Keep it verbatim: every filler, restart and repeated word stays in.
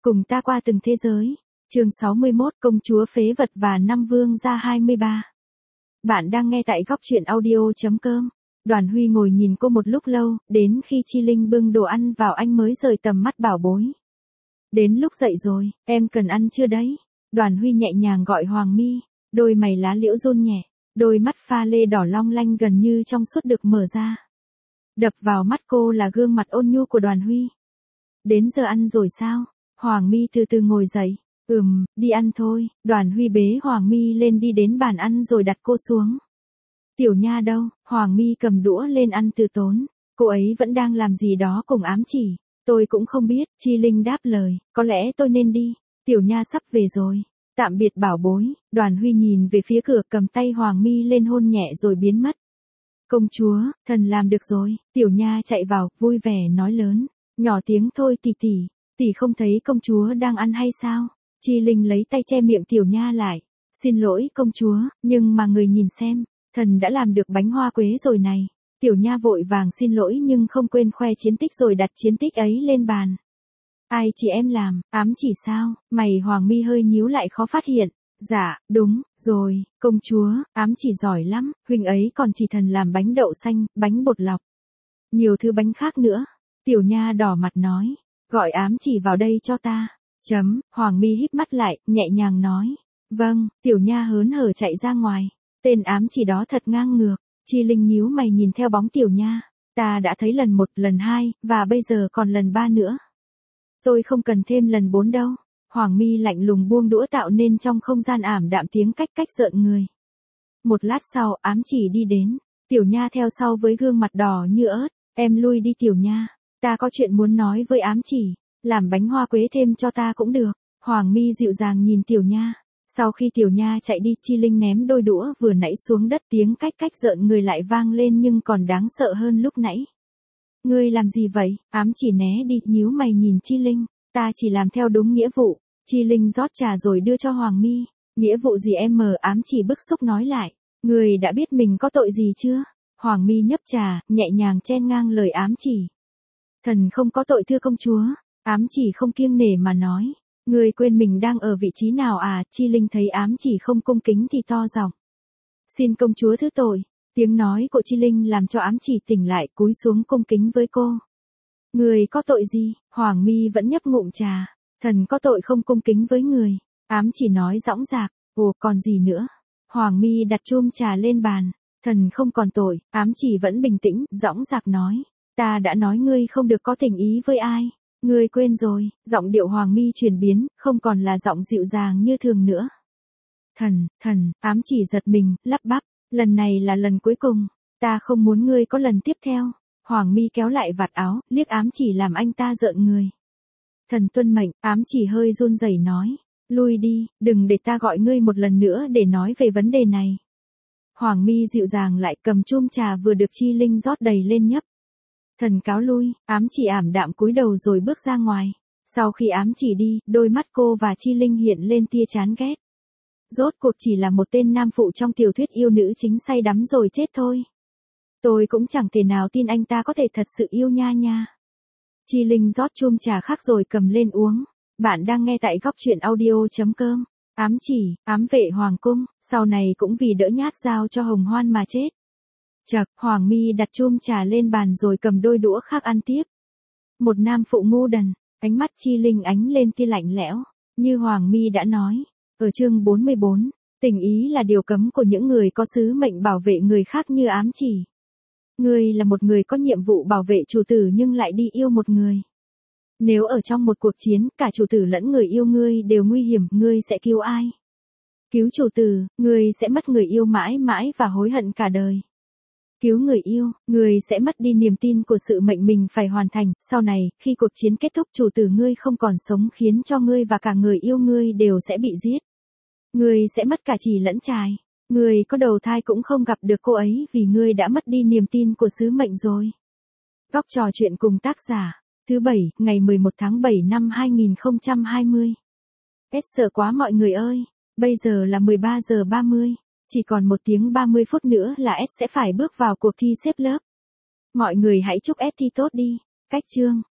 Cùng ta qua từng thế giới. Chương sáu mươi mốt Công chúa phế vật và năm vương gia hai mươi ba. Bạn đang nghe tại góc truyện audio chấm com. Đoàn Huy ngồi nhìn cô một lúc lâu, đến khi Chi Linh bưng đồ ăn vào anh mới rời tầm mắt bảo bối. Đến lúc dậy rồi, em cần ăn chưa đấy? Đoàn Huy nhẹ nhàng gọi Hoàng My, đôi mày lá liễu run nhẹ, đôi mắt pha lê đỏ long lanh gần như trong suốt được mở ra. Đập vào mắt cô là gương mặt ôn nhu của Đoàn Huy. Đến giờ ăn rồi sao? Hoàng My từ từ ngồi dậy. Ừm, đi ăn thôi. Đoàn Huy bế Hoàng My lên đi đến bàn ăn rồi đặt cô xuống. Tiểu Nha đâu? Hoàng My cầm đũa lên ăn từ tốn. Cô ấy vẫn đang làm gì đó cùng ám chỉ. Tôi cũng không biết. Chi Linh đáp lời. Có lẽ tôi nên đi. Tiểu Nha sắp về rồi. Tạm biệt bảo bối. Đoàn Huy nhìn về phía cửa cầm tay Hoàng My lên hôn nhẹ rồi biến mất. Công chúa, thần làm được rồi. Tiểu Nha chạy vào, vui vẻ nói lớn. Nhỏ tiếng thôi tỷ tỷ. Tỷ không thấy công chúa đang ăn hay sao? Chi Linh lấy tay che miệng Tiểu Nha lại. Xin lỗi công chúa, nhưng mà người nhìn xem, thần đã làm được bánh hoa quế rồi này. Tiểu Nha vội vàng xin lỗi nhưng không quên khoe chiến tích rồi đặt chiến tích ấy lên bàn. Ai chị em làm, ám chỉ sao? Mày Hoàng My hơi nhíu lại khó phát hiện. Dạ, đúng, rồi, công chúa, ám chỉ giỏi lắm, huynh ấy còn chỉ thần làm bánh đậu xanh, bánh bột lọc. Nhiều thứ bánh khác nữa. Tiểu Nha đỏ mặt nói, gọi ám chỉ vào đây cho ta. Chấm, Hoàng My híp mắt lại, nhẹ nhàng nói. Vâng, Tiểu Nha hớn hở chạy ra ngoài. Tên ám chỉ đó thật ngang ngược. Chi Linh nhíu mày nhìn theo bóng Tiểu Nha. Ta đã thấy lần một, lần hai, và bây giờ còn lần ba nữa. Tôi không cần thêm lần bốn đâu. Hoàng My lạnh lùng buông đũa tạo nên trong không gian ảm đạm tiếng cách cách rợn người. Một lát sau, ám chỉ đi đến. Tiểu Nha theo sau với gương mặt đỏ như ớt. Em lui đi Tiểu Nha. Ta có chuyện muốn nói với ám chỉ. Làm bánh hoa quế thêm cho ta cũng được. Hoàng My dịu dàng nhìn Tiểu Nha. Sau khi Tiểu Nha chạy đi, Chi Linh ném đôi đũa vừa nãy xuống đất, tiếng cách cách rợn người lại vang lên nhưng còn đáng sợ hơn lúc nãy. Ngươi làm gì vậy? Ám chỉ né đi, nhíu mày nhìn Chi Linh. Ta chỉ làm theo đúng nghĩa vụ. Chi Linh rót trà rồi đưa cho Hoàng My. Nghĩa vụ gì em? Mờ ám chỉ bức xúc nói lại. Ngươi đã biết mình có tội gì chưa? Hoàng My nhấp trà, nhẹ nhàng chen ngang lời ám chỉ. Thần không có tội thưa công chúa. Ám chỉ không kiêng nể mà nói. Người quên mình đang ở vị trí nào à? Chi Linh thấy ám chỉ không cung kính thì to giọng. Xin công chúa thứ tội. Tiếng nói của Chi Linh làm cho ám chỉ tỉnh lại, cúi xuống cung kính với cô. Người có tội gì? Hoàng My vẫn nhấp ngụm trà. Thần có tội không cung kính với người. Ám chỉ nói dõng dạc. Ồ còn gì nữa? Hoàng My đặt chum trà lên bàn. Thần không còn tội. Ám chỉ vẫn bình tĩnh, dõng dạc nói. Ta đã nói ngươi không được có tình ý với ai. Ngươi quên rồi. Giọng điệu Hoàng My chuyển biến, không còn là giọng dịu dàng như thường nữa. Thần, thần, ám chỉ giật mình, lắp bắp. Lần này là lần cuối cùng. Ta không muốn ngươi có lần tiếp theo. Hoàng My kéo lại vạt áo, liếc ám chỉ làm anh ta rợn người. Thần tuân mệnh, ám chỉ hơi run rẩy nói. Lui đi, đừng để ta gọi ngươi một lần nữa để nói về vấn đề này. Hoàng My dịu dàng lại cầm chum trà vừa được Chi Linh rót đầy lên nhấp. Thần cáo lui, ám chỉ ảm đạm cúi đầu rồi bước ra ngoài. Sau khi ám chỉ đi, đôi mắt cô và Chi Linh hiện lên tia chán ghét. Rốt cuộc chỉ là một tên nam phụ trong tiểu thuyết yêu nữ chính say đắm rồi chết thôi. Tôi cũng chẳng thể nào tin anh ta có thể thật sự yêu Nha Nha. Chi Linh rót chum trà khác rồi cầm lên uống. Bạn đang nghe tại góc truyện audio chấm com. Ám chỉ, ám vệ hoàng cung, sau này cũng vì đỡ nhát dao cho Hồng Hoan mà chết. Chậc, Hoàng My đặt chum trà lên bàn rồi cầm đôi đũa khác ăn tiếp. Một nam phụ ngu đần, ánh mắt Chi Linh ánh lên tia lạnh lẽo, như Hoàng My đã nói. Ở chương bốn mươi bốn, tình ý là điều cấm của những người có sứ mệnh bảo vệ người khác như ám chỉ. Ngươi là một người có nhiệm vụ bảo vệ chủ tử nhưng lại đi yêu một người. Nếu ở trong một cuộc chiến, cả chủ tử lẫn người yêu ngươi đều nguy hiểm, ngươi sẽ cứu ai? Cứu chủ tử, ngươi sẽ mất người yêu mãi mãi và hối hận cả đời. Cứu người yêu, người sẽ mất đi niềm tin của sự mệnh mình phải hoàn thành. Sau này, khi cuộc chiến kết thúc chủ tử ngươi không còn sống khiến cho ngươi và cả người yêu ngươi đều sẽ bị giết. Ngươi sẽ mất cả chì lẫn chài. Ngươi có đầu thai cũng không gặp được cô ấy vì ngươi đã mất đi niềm tin của sứ mệnh rồi. Góc trò chuyện cùng tác giả. Thứ bảy, ngày mười một tháng bảy năm hai nghìn không trăm hai mươi. S sợ quá mọi người ơi. Bây giờ là mười ba giờ ba mươi. Chỉ còn một tiếng ba mươi phút nữa là S sẽ phải bước vào cuộc thi xếp lớp. Mọi người hãy chúc S thi tốt đi. Cách chương.